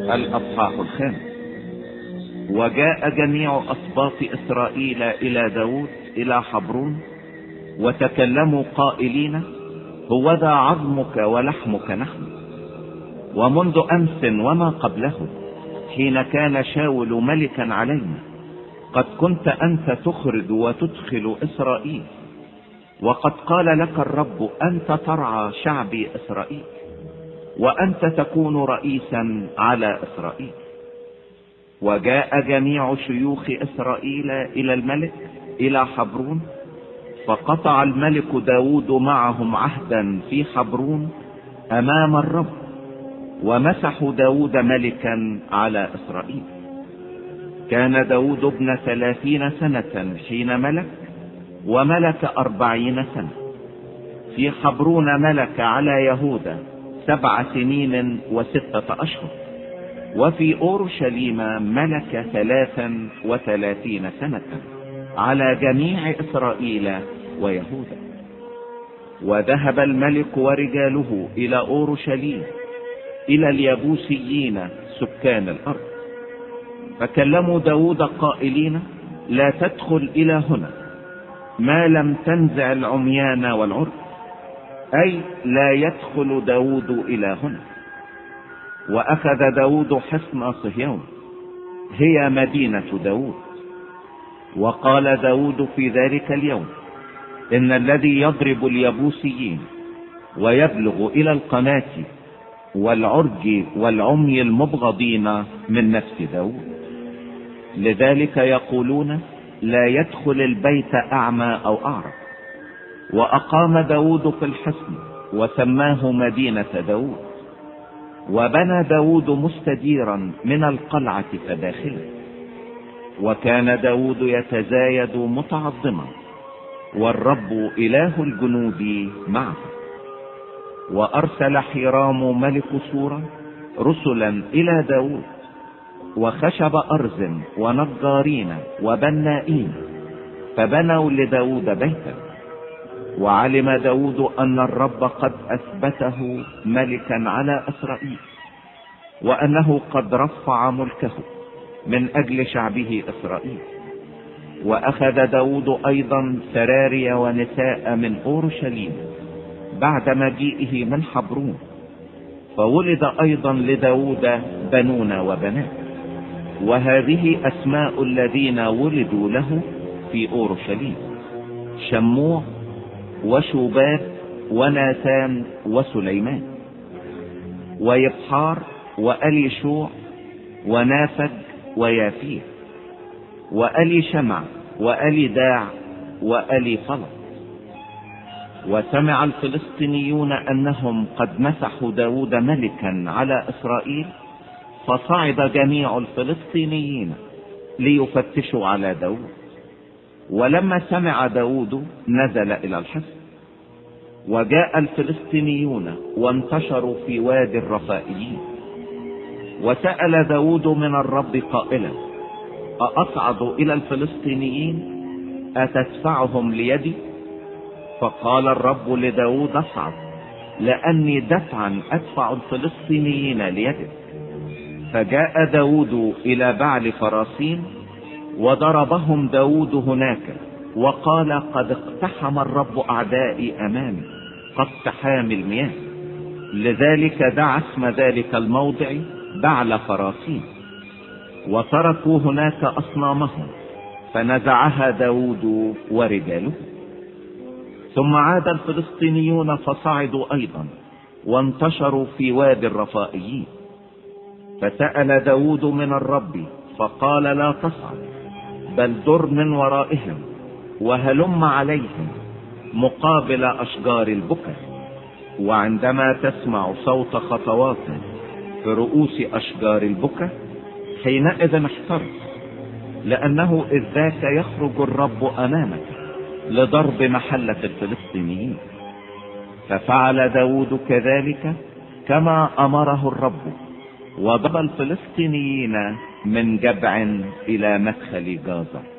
الأصحاح 5. وجاء جميع أسباط إسرائيل إلى داود إلى حبرون، وتكلموا قائلين: هوذا عظمك ولحمك نحن. ومنذ أمس وما قبله، حين كان شاول ملكا علينا، قد كنت أنت تخرج وتدخل إسرائيل، وقد قال لك الرب: أنت ترعى شعبي إسرائيل، وأنت تكون رئيسا على إسرائيل. وجاء جميع شيوخ إسرائيل إلى الملك إلى حبرون، فقطع الملك داود معهم عهدا في حبرون أمام الرب، ومسحوا داود ملكا على إسرائيل. كان داود ابن 30 سنة حين ملك، وملك 40 سنة. في حبرون ملك على يهوذا 7 سنين و6 أشهر، وفي أورشليم ملك 33 سنة على جميع إسرائيل ويهوذا. وذهب الملك ورجاله إلى أورشليم إلى اليبوسيين سكان الأرض، فكلموا داود قائلين: لا تدخل إلى هنا ما لم تنزع العميان والعرج، أي لا يدخل داود إلى هنا. وأخذ داود حصن صهيون، هي مدينة داود. وقال داود في ذلك اليوم: إن الذي يضرب اليبوسيين ويبلغ إلى القناة والعرج والعمي المبغضين من نفس داود. لذلك يقولون: لا يدخل البيت أعمى أو أعرج. وأقام داود في الحصن وسماه مدينة داود. وبنى داود مستديرا من القلعة فداخله. وكان داود يتزايد متعظما، والرب إله الجنود معه. وأرسل حرام ملك سورا رسلا إلى داود، وخشب أرز ونجارين وبنائين، فبنوا لداود بيتا. وعلم داود أن الرب قد أثبته ملكا على إسرائيل، وأنه قد رفع ملكه من أجل شعبه إسرائيل. وأخذ داود أيضا سراري ونساء من أورشليم بعد مجيئه من حبرون. فولد أيضا لداود بنون وبنات، وهذه أسماء الذين ولدوا له في أورشليم: شموع وشوباب وناثان وسليمان ويبحار وأليشوع ونافج ويافير وألي شمع وألي داع وألي فلط. وسمع الفلسطينيون أنهم قد مسحوا داود ملكا على إسرائيل، فصعد جميع الفلسطينيين ليفتشوا على داود. ولما سمع داود نزل إلى الحصن. وجاء الفلسطينيون وانتشروا في وادي الرفائيين. وسأل داود من الرب قائلا: أصعد إلى الفلسطينيين أتدفعهم ليدي؟ فقال الرب لداود: اصعد، لأني دفعا أدفع الفلسطينيين ليدك. فجاء داود إلى بعل فراسين، وضربهم داود هناك، وقال: قد اقتحم الرب أعدائي أمامي كاقتحام المياه. لذلك دعا اسم ذلك الموضع بعل فراسين. وتركوا هناك أصنامهم، فنزعها داود ورجاله. ثم عاد الفلسطينيون فصعدوا أيضا وانتشروا في وادي الرفائيين. فسأل داود من الرب فقال: لا تصعد، بل در من ورائهم وهلم عليهم مقابل أشجار البكر. وعندما تسمع صوت خطوات في رؤوس أشجار البكر، حينئذ احترس، لأنه إذ ذاك يخرج الرب أمامك لضرب محلة الفلسطينيين. ففعل داود كذلك كما أمره الرب، وضرب الفلسطينيين من جبع إلى مدخل جازر.